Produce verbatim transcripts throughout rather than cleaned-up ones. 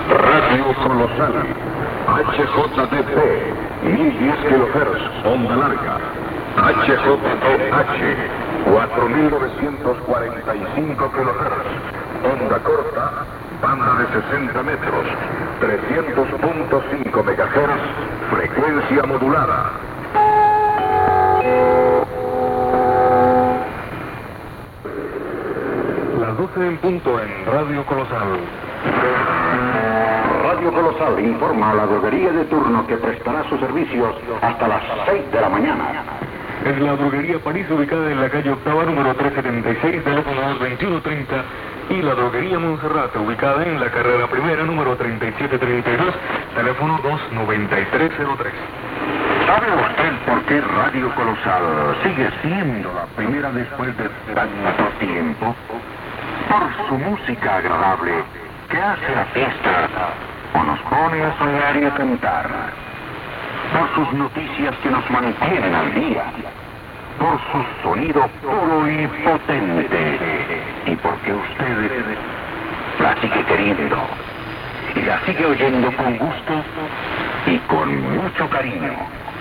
Radio Colosal, H J D P, mil diez kilohertz, onda larga, H J D H, cuatro mil novecientos cuarenta y cinco kilohertz, onda corta, banda de sesenta metros, trescientos punto cinco megahertz, frecuencia modulada. Las doce en punto en Radio Colosal. Radio Colosal informa a la droguería de turno que prestará sus servicios hasta las seis de la mañana. Es la droguería París, ubicada en la calle Octava, número trescientos setenta y seis, teléfono veintiuno treinta, y la droguería Monserrate, ubicada en la carrera primera, número treinta y siete treinta y dos, teléfono dos noventa y tres cero tres. ¿Sabe usted por qué Radio Colosal sigue siendo la primera después de tanto tiempo? Por su música agradable, que hace la fiesta o nos pone a soñar y a cantar. Por sus noticias que nos mantienen al día. Por su sonido puro y potente. Y porque usted la sigue queriendo. Y la sigue oyendo con gusto y con mucho cariño.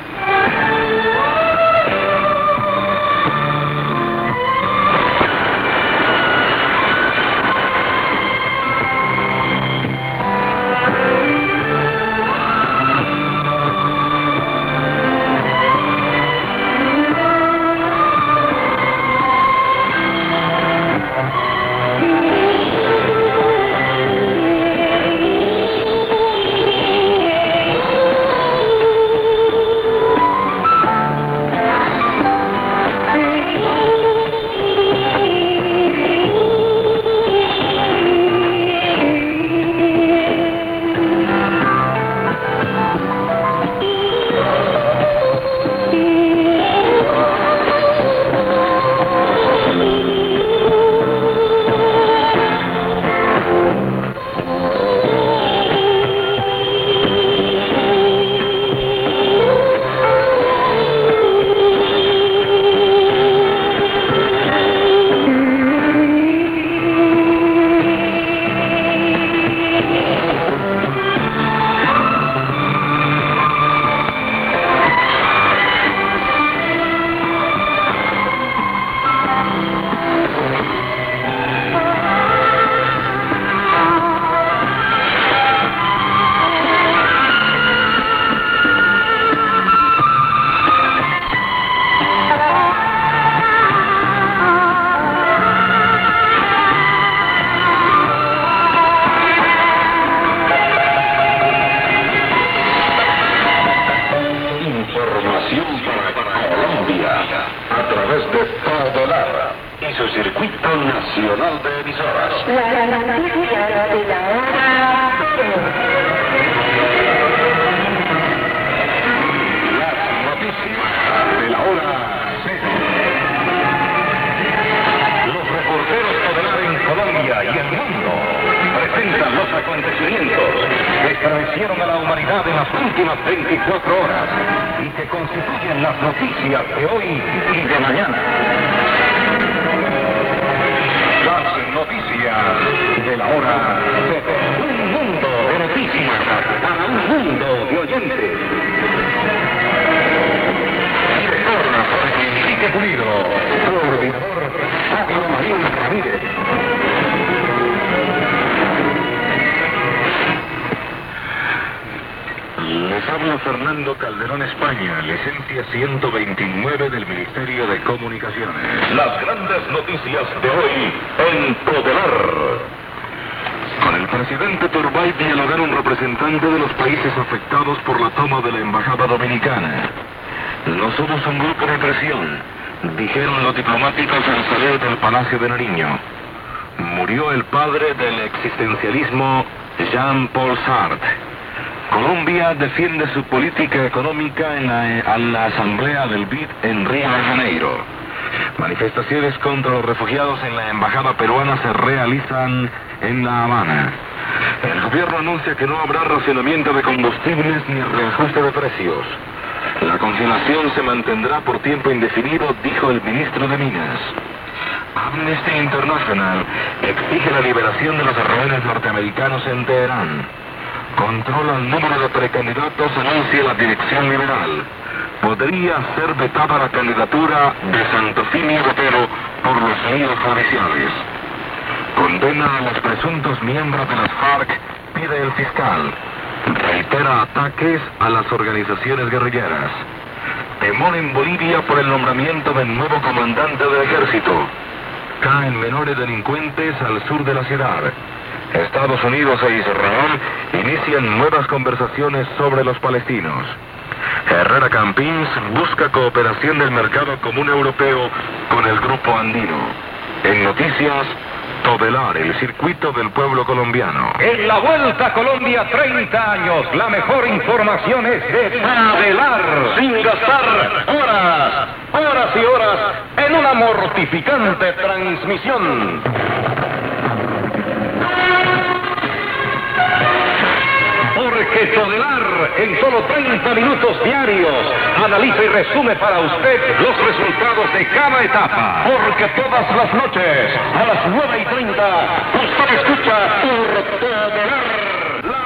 Fernando Calderón España, licencia ciento veintinueve del Ministerio de Comunicaciones. Las grandes noticias de hoy en Codelar. Con el presidente Turbay dialogaron representantes de los países afectados por la toma de la embajada dominicana. No somos un grupo de presión, dijeron los diplomáticos al salir del Palacio de Nariño. Murió el padre del existencialismo, Jean-Paul Sartre. Colombia defiende su política económica en la, en la Asamblea del B I D en Río de Janeiro. Manifestaciones contra los refugiados en la embajada peruana se realizan en La Habana. El gobierno anuncia que no habrá racionamiento de combustibles ni reajuste de precios. La congelación se mantendrá por tiempo indefinido, dijo el ministro de Minas. Amnesty International exige la liberación de los rehenes norteamericanos en Teherán. controla el número de precandidatos, anuncia la dirección liberal. Podría ser vetada la candidatura de Santofimio Botero por los líos judiciales. Condena a los presuntos miembros de las FARC, pide el fiscal. Reitera ataques a las organizaciones guerrilleras. Temor en Bolivia por el nombramiento del nuevo comandante del ejército. Caen menores delincuentes al sur de la ciudad. Estados Unidos e Israel inician nuevas conversaciones sobre los palestinos. Herrera Campins busca cooperación del mercado común europeo con el grupo andino. En noticias, Todelar, el circuito del pueblo colombiano. En la Vuelta a Colombia, treinta años, la mejor información es de Todelar, sin gastar horas, horas y horas en una mortificante transmisión. Porque Todelar, en solo treinta minutos diarios, analiza y resume para usted los resultados de cada etapa. Porque todas las noches, a las nueve y treinta, usted escucha por Todelar, la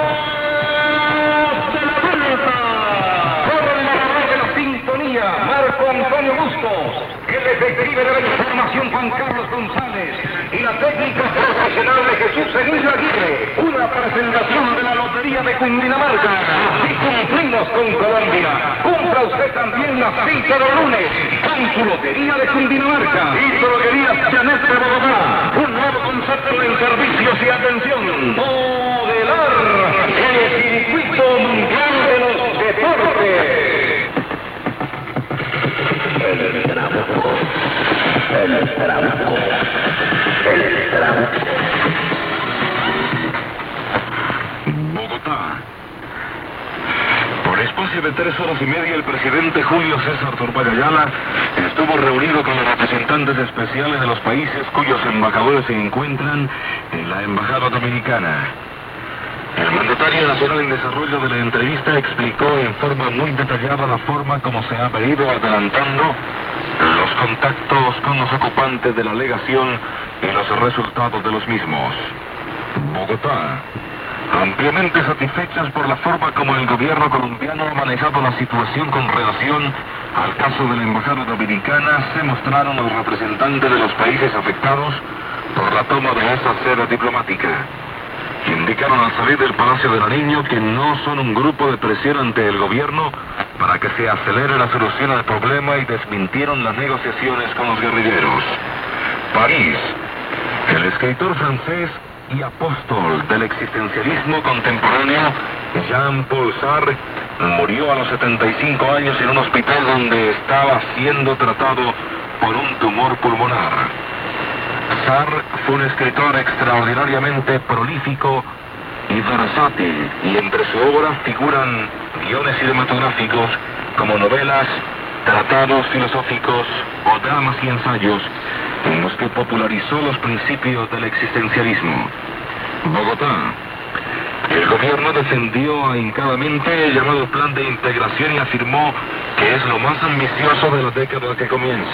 voz de la Vuelta. Por el narrador de la sintonía, Marco Antonio Bustos, el detective de la información, Juan Carlos González, y la técnica profesional de Jesús Emilio Aguirre. Una presentación de la Lotería de Cundinamarca. Así cumplimos con Colombia. Cumpla usted también la cita del lunes con su Lotería de Cundinamarca y Droguerías Chanet de Bogotá. Un nuevo concepto en servicios y atención. Todelar, el circuito mundial de los deportes. El trabuco, el trabuco, el trabuco. Bogotá. Por espacio de tres horas y media, el presidente Julio César Turbay Ayala estuvo reunido con los representantes especiales de los países cuyos embajadores se encuentran en la Embajada Dominicana. El mandatario nacional en desarrollo de la entrevista explicó en forma muy detallada la forma como se ha venido adelantando los contactos con los ocupantes de la legación y los resultados de los mismos. Bogotá. Ampliamente satisfechos por la forma como el gobierno colombiano ha manejado la situación con relación al caso de la Embajada Dominicana, se mostraron los representantes de los países afectados por la toma de esa sede diplomática. Indicaron al salir del Palacio de Nariño que no son un grupo de presión ante el gobierno para que se acelere la solución al problema y desmintieron las negociaciones con los guerrilleros. París. El escritor francés y apóstol del existencialismo contemporáneo, Jean-Paul Sartre, murió a los setenta y cinco años en un hospital donde estaba siendo tratado por un tumor pulmonar. Sartre fue un escritor extraordinariamente prolífico y versátil, y entre su obra figuran guiones cinematográficos como novelas, tratados filosóficos o dramas y ensayos en los que popularizó los principios del existencialismo. Bogotá. El gobierno defendió ahincadamente el llamado plan de integración y afirmó que es lo más ambicioso de la década que comienza.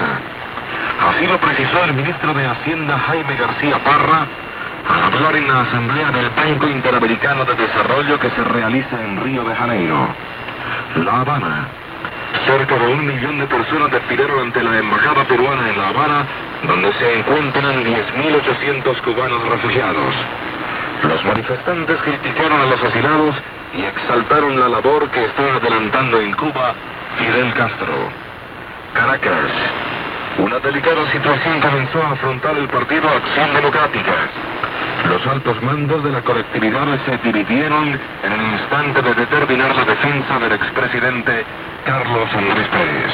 Así lo precisó el ministro de Hacienda Jaime García Parra al hablar en la Asamblea del Banco Interamericano de Desarrollo que se realiza en Río de Janeiro. La Habana. Cerca de un millón de personas desfilaron ante la embajada peruana en La Habana, donde se encuentran diez mil ochocientos cubanos refugiados. Los manifestantes criticaron a los asilados y exaltaron la labor que está adelantando en Cuba Fidel Castro. Caracas. Una delicada situación comenzó a afrontar el Partido Acción Democrática. Los altos mandos de la colectividad se dividieron en el instante de determinar la defensa del expresidente Carlos Andrés Pérez.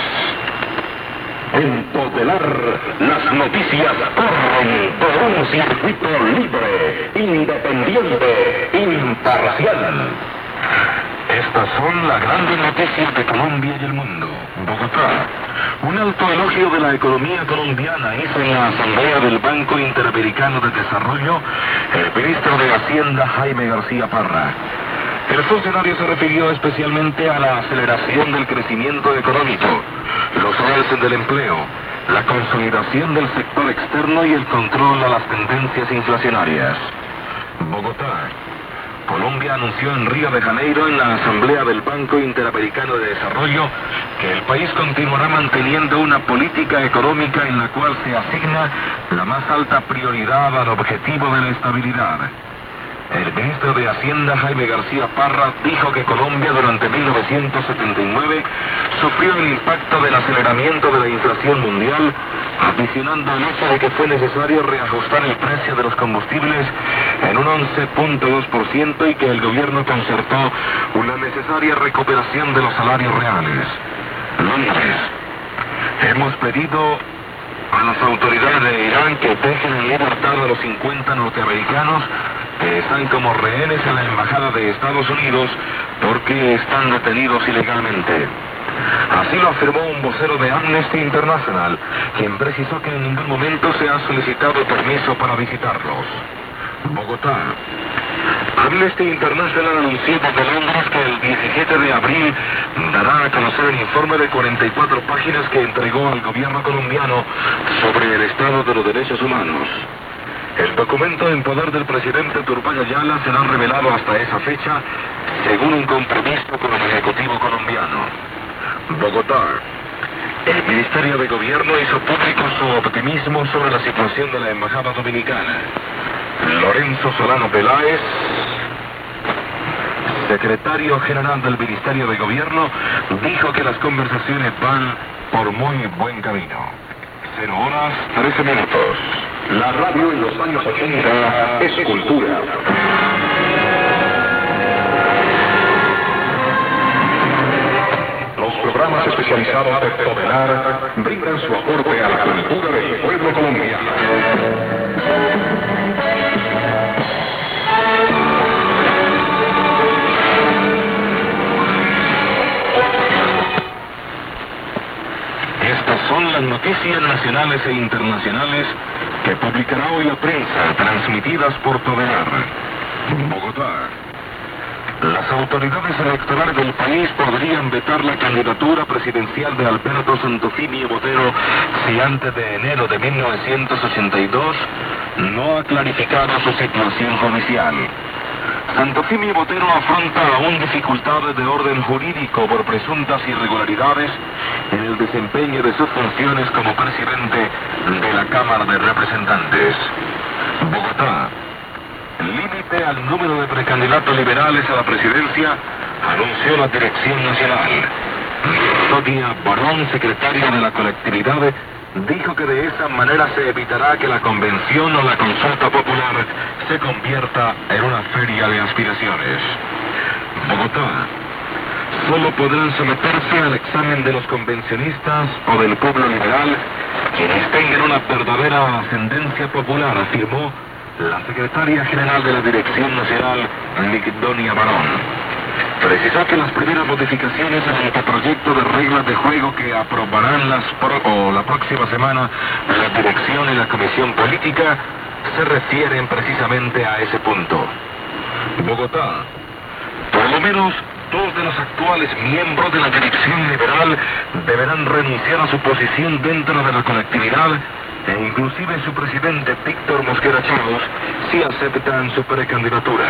En Todelar, las noticias corren por un circuito libre, independiente, imparcial. Estas son las grandes noticias de Colombia y el mundo. Bogotá. Un alto elogio de la economía colombiana hizo en la Asamblea del Banco Interamericano de Desarrollo el ministro de Hacienda Jaime García Parra. El funcionario se refirió especialmente a la aceleración del crecimiento económico, los avances del empleo, la consolidación del sector externo y el control a las tendencias inflacionarias. Bogotá. Colombia anunció en Río de Janeiro, en la Asamblea del Banco Interamericano de Desarrollo, que el país continuará manteniendo una política económica en la cual se asigna la más alta prioridad al objetivo de la estabilidad. El ministro de Hacienda, Jaime García Parra, dijo que Colombia durante mil novecientos setenta y nueve sufrió el impacto del aceleramiento de la inflación mundial, adicionando el hecho de que fue necesario reajustar el precio de los combustibles en un once punto dos por ciento y que el gobierno concertó una necesaria recuperación de los salarios reales. Londres. Hemos pedido a las autoridades de Irán que dejen en libertad a los cincuenta norteamericanos que están como rehenes en la embajada de Estados Unidos porque están detenidos ilegalmente. Así lo afirmó un vocero de Amnesty International, quien precisó que en ningún momento se ha solicitado permiso para visitarlos. Bogotá. Amnesty International anunció desde Londres que el diecisiete de abril dará a conocer el informe de cuarenta y cuatro páginas que entregó al gobierno colombiano sobre el estado de los derechos humanos. El documento en poder del presidente Turbay Ayala será revelado hasta esa fecha, según un compromiso con el Ejecutivo colombiano. Bogotá. El Ministerio de Gobierno hizo público su optimismo sobre la situación de la Embajada Dominicana. Lorenzo Solano Peláez, secretario general del Ministerio de Gobierno, dijo que las conversaciones van por muy buen camino. Cero horas, trece minutos. La radio en los años ochenta es cultura. Los programas especializados de Todelar brindan su aporte a la cultura del pueblo colombiano. Estas son las noticias nacionales e internacionales que publicará hoy la prensa, transmitidas por Todelar. Bogotá. Las autoridades electorales del país podrían vetar la candidatura presidencial de Alberto Santofimio Botero si antes de enero de mil novecientos ochenta y dos no ha clarificado su situación judicial. Santofimio Botero afronta aún dificultades de orden jurídico por presuntas irregularidades en el desempeño de sus funciones como presidente de la Cámara de Representantes. Bogotá. Límite al número de precandidatos liberales a la presidencia, anunció la Dirección Nacional. Sonia Barón, secretaria de la colectividad, dijo que de esa manera se evitará que la convención o la consulta popular se convierta en una feria de aspiraciones. Bogotá. Solo podrán someterse al examen de los convencionistas o del pueblo liberal quienes tengan una verdadera ascendencia popular, afirmó la secretaria general de la Dirección Nacional, Migdonia Barón. Precisó que las primeras modificaciones en el anteproyecto de reglas de juego que aprobarán las pro, o la próxima semana la Dirección y la Comisión Política se refieren precisamente a ese punto. Bogotá. Por lo menos dos de los actuales miembros de la Dirección Liberal deberán renunciar a su posición dentro de la colectividad e inclusive su presidente Víctor Mosquera Chávez si aceptan su precandidatura.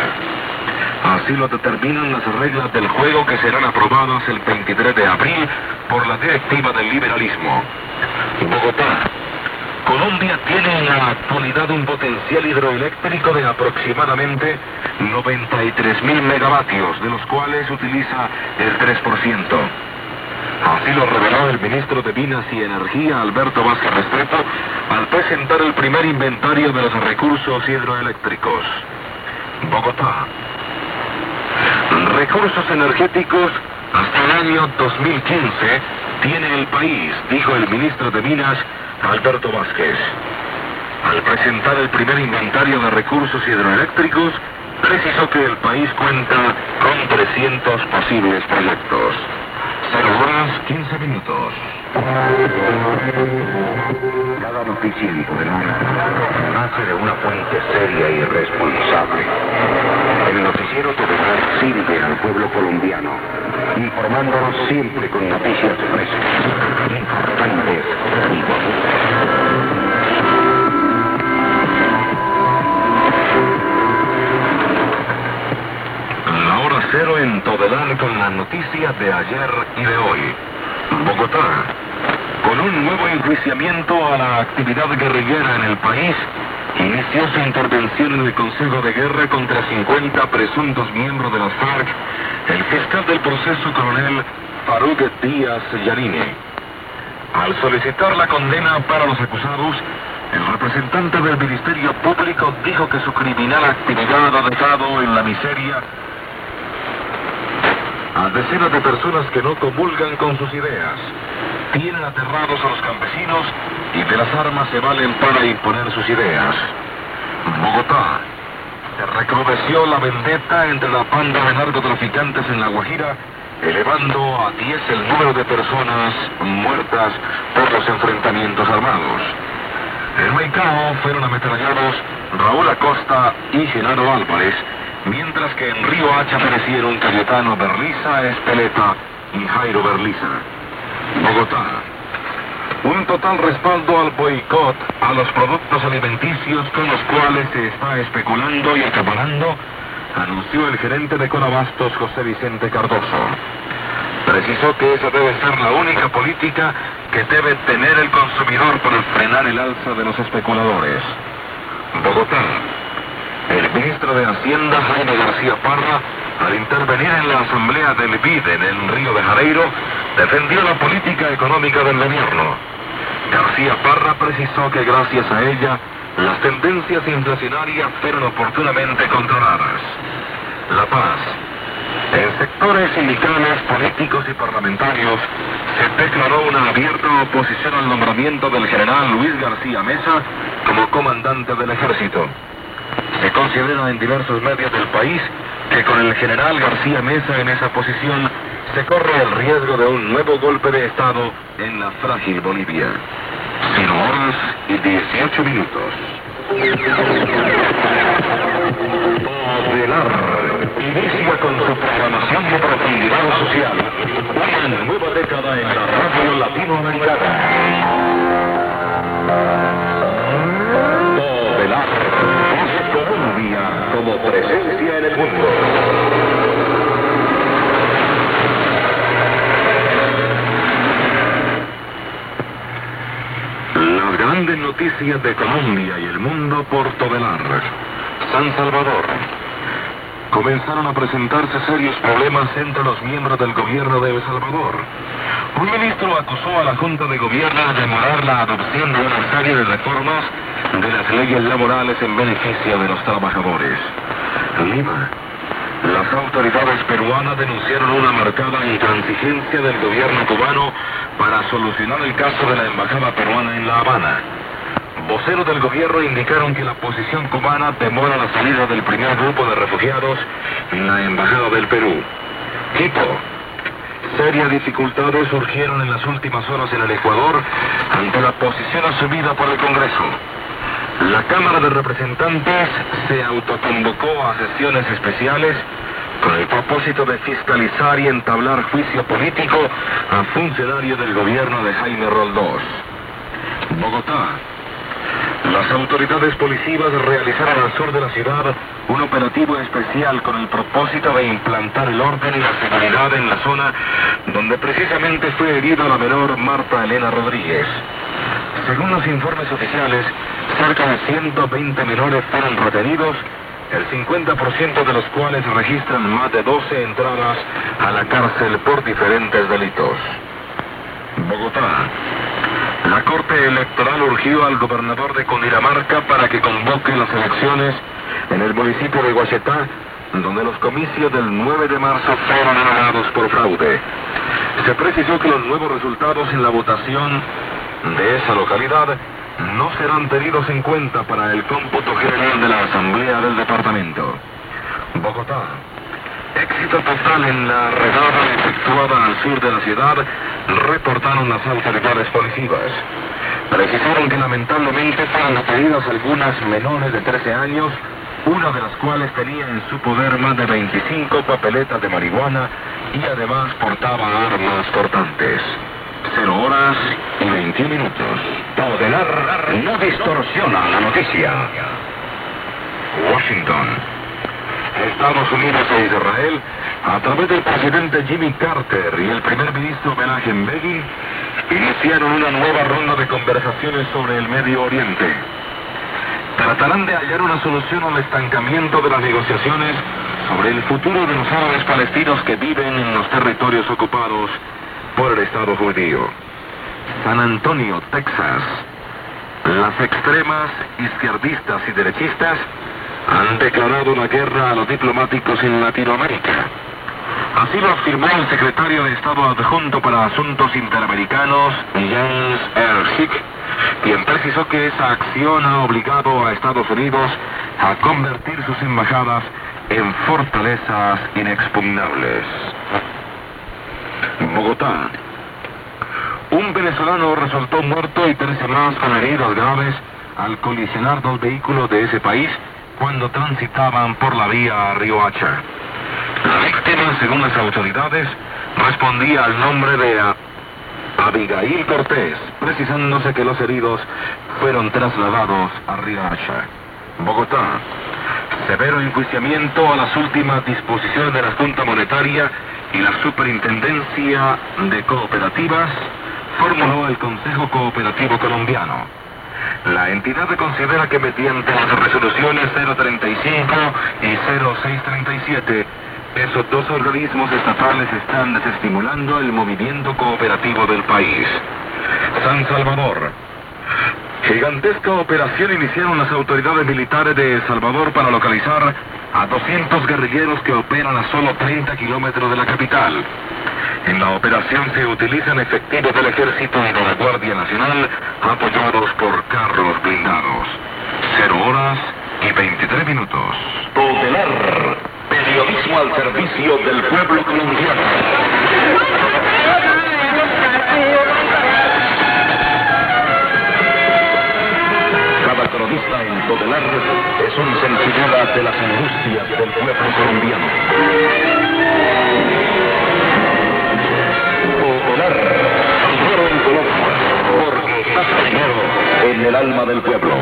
Así lo determinan las reglas del juego que serán aprobadas el veintitrés de abril por la directiva del liberalismo. Bogotá. Colombia tiene en la actualidad un potencial hidroeléctrico de aproximadamente noventa y tres mil megavatios, de los cuales utiliza el tres por ciento. Así lo reveló el ministro de Minas y Energía, Alberto Vázquez Restrepo, al presentar el primer inventario de los recursos hidroeléctricos. Bogotá. Recursos energéticos hasta el año dos mil quince tiene el país, dijo el ministro de Minas, Alberto Vázquez. Al presentar el primer inventario de recursos hidroeléctricos, precisó que el país cuenta con trescientos posibles proyectos. cero horas, quince minutos. Cada noticia en Todelar nace de una fuente seria y responsable. El noticiero Todelar sirve al pueblo colombiano, informándonos siempre con noticias frescas, importantes y bonitas. noticiero en Todelar con las noticias de ayer y de hoy. Bogotá, con un nuevo enjuiciamiento a la actividad guerrillera en el país, inició su intervención en el Consejo de Guerra contra cincuenta presuntos miembros de las FARC, el fiscal del proceso, coronel Farouk Díaz Yanini. Al solicitar la condena para los acusados, el representante del Ministerio Público dijo que su criminal actividad ha dejado en la miseria a decenas de personas que no comulgan con sus ideas, tienen aterrados a los campesinos y de las armas se valen para imponer sus ideas. Bogotá, se recrudeció la vendetta entre la banda de narcotraficantes en La Guajira, elevando a diez el número de personas muertas por los enfrentamientos armados. En Maicao fueron ametrallados Raúl Acosta y Genaro Álvarez, mientras que en Río Hacha perecieron Cayetano Berliza Espeleta y Jairo Berliza. Bogotá, un total respaldo al boicot a los productos alimenticios con los cuales se está especulando y acaparando, anunció el gerente de Colabastos, José Vicente Cardoso. Precisó que esa debe ser la única política que debe tener el consumidor para frenar el alza de los especuladores. Bogotá, el ministro de Hacienda, Jaime García Parra, al intervenir en la asamblea del B I D en Río de Janeiro, defendió la política económica del gobierno. García Parra precisó que gracias a ella, las tendencias inflacionarias fueron oportunamente controladas. La Paz. En sectores sindicales, políticos y parlamentarios se declaró una abierta oposición al nombramiento del general Luis García Mesa como comandante del ejército. Se considera en diversos medios del país que con el general García Mesa en esa posición se corre el riesgo de un nuevo golpe de Estado en la frágil Bolivia. cero horas y dieciocho minutos. Todelar inicia con su programación de profundidad social una nueva década en la radio latinoamericana. Todelar, es Colombia como presencia en el mundo. Las grandes noticias de Colombia y el mundo por Todelar. San Salvador. Comenzaron a presentarse serios problemas entre los miembros del gobierno de El Salvador. Un ministro acusó a la Junta de Gobierno de demorar la adopción de una serie de reformas de las leyes laborales en beneficio de los trabajadores. Lima. Las autoridades peruanas denunciaron una marcada intransigencia del gobierno cubano para solucionar el caso de la embajada peruana en La Habana. Voceros del gobierno indicaron que la posición cubana demora la salida del primer grupo de refugiados en la embajada del Perú. Quito. Serias dificultades surgieron en las últimas horas en el Ecuador ante la posición asumida por el Congreso. La Cámara de Representantes se autoconvocó a sesiones especiales con el propósito de fiscalizar y entablar juicio político a funcionarios del gobierno de Jaime Roldós. Bogotá. Las autoridades policivas realizaron al sur de la ciudad un operativo especial con el propósito de implantar el orden y la seguridad en la zona donde precisamente fue herida la menor Marta Elena Rodríguez. Según los informes oficiales, cerca de ciento veinte menores fueron retenidos, el cincuenta por ciento de los cuales registran más de doce entradas a la cárcel por diferentes delitos. Bogotá. La Corte Electoral urgió al gobernador de Cundinamarca para que convoque las elecciones en el municipio de Guachetá, donde los comicios del nueve de marzo fueron anulados por fraude. Se precisó que los nuevos resultados en la votación de esa localidad no serán tenidos en cuenta para el cómputo general de la Asamblea del Departamento. Bogotá. Éxito total en la redada efectuada al sur de la ciudad, reportaron las autoridades policivas. Precisaron que lamentablemente fueron detenidas algunas menores de trece años, una de las cuales tenía en su poder más de veinticinco papeletas de marihuana y además portaba armas cortantes. Cero horas y veintiún minutos. Todelar no distorsiona la noticia. Washington. Estados Unidos e Israel, a través del presidente Jimmy Carter y el primer ministro Menachem Begin, iniciaron una nueva ronda de conversaciones sobre el Medio Oriente. Tratarán de hallar una solución al estancamiento de las negociaciones sobre el futuro de los árabes palestinos que viven en los territorios ocupados por el Estado judío. San Antonio, Texas. Las extremas izquierdistas y derechistas han declarado una guerra a los diplomáticos en Latinoamérica. Así lo afirmó el secretario de Estado adjunto para Asuntos Interamericanos, James R. Schick, quien precisó que esa acción ha obligado a Estados Unidos a convertir sus embajadas en fortalezas inexpugnables. Bogotá. Un venezolano resultó muerto y trece más con heridos graves al colisionar dos vehículos de ese país cuando transitaban por la vía Riohacha. La víctima, según las autoridades, respondía al nombre de a Abigail Cortés, precisándose que los heridos fueron trasladados a Riohacha. Bogotá. Severo enjuiciamiento a las últimas disposiciones de la Junta Monetaria y la Superintendencia de Cooperativas formuló el Consejo Cooperativo Colombiano. La entidad considera que mediante las resoluciones cero treinta y cinco y cero seis treinta y siete, esos dos organismos estatales están desestimulando el movimiento cooperativo del país. San Salvador. Gigantesca operación iniciaron las autoridades militares de El Salvador para localizar a doscientos guerrilleros que operan a solo treinta kilómetros de la capital. En la operación se utilizan efectivos del Ejército y de la Guardia Nacional, apoyados por carros blindados. Cero horas y veintitrés minutos. Todelar, periodismo al servicio del pueblo colombiano. Cada cronista en Todelar es un centinela de las angustias del pueblo colombiano. Todelar, primero en Colombia, porque estás primero en el alma del pueblo.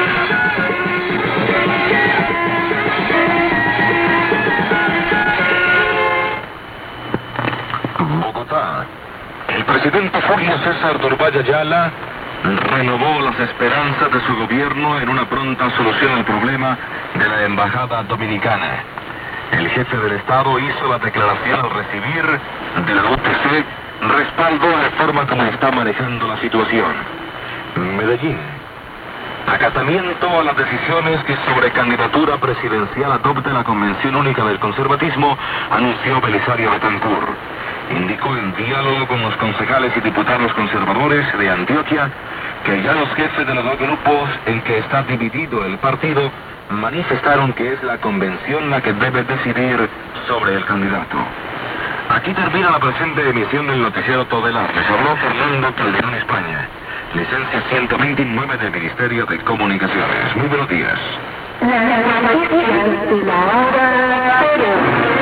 Bogotá. El presidente Julio César Durvalla Ayala renovó las esperanzas de su gobierno en una pronta solución al problema de la embajada dominicana. El jefe del Estado hizo la declaración al recibir de la U T C respaldo a la forma como está manejando la situación. Medellín. Acatamiento a las decisiones que sobre candidatura presidencial adopte la Convención Única del Conservatismo, anunció Belisario Betancur. Indicó en diálogo con los concejales y diputados conservadores de Antioquia que ya los jefes de los dos grupos en que está dividido el partido manifestaron que es la convención la que debe decidir sobre el candidato. Aquí termina la presente emisión del noticiero Todelar. Les habló Fernando Calderón, España, licencia ciento veintinueve del Ministerio de Comunicaciones. Muy buenos días. Las noticias de la hora cero.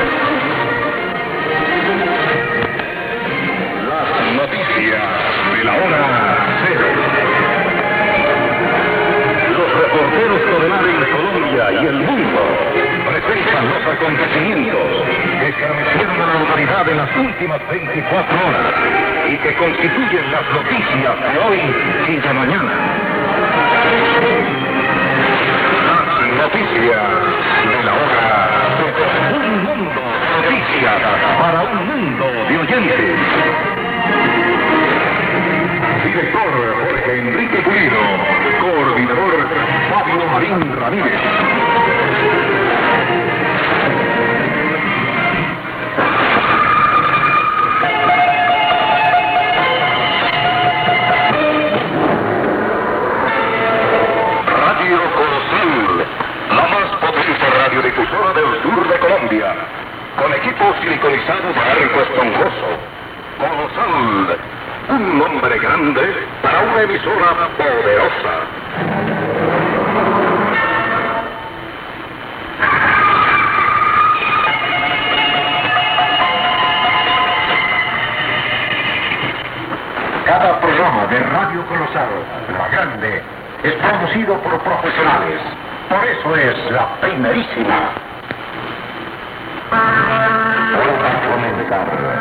Las noticias de la hora cero. Los reporteros Todelar en Colombia y el mundo presentan los acontecimientos que establecieron a la autoridad en las últimas veinticuatro horas y que constituyen las noticias de hoy y de mañana. Las noticias de la hora cero. Un mundo de noticias para un mundo de oyentes. Director Jorge Enrique Pulido. Coordinador Fabio Marín Ramírez. Radio Colosal, la más potente radiodifusora del sur de Colombia, con equipo siliconizado de arco esponjoso. Colosal, un nombre grande para una emisora poderosa. Cada programa de Radio Colosal, la grande, es producido por profesionales. Por eso es la primerísima. Vuelva a comenzar.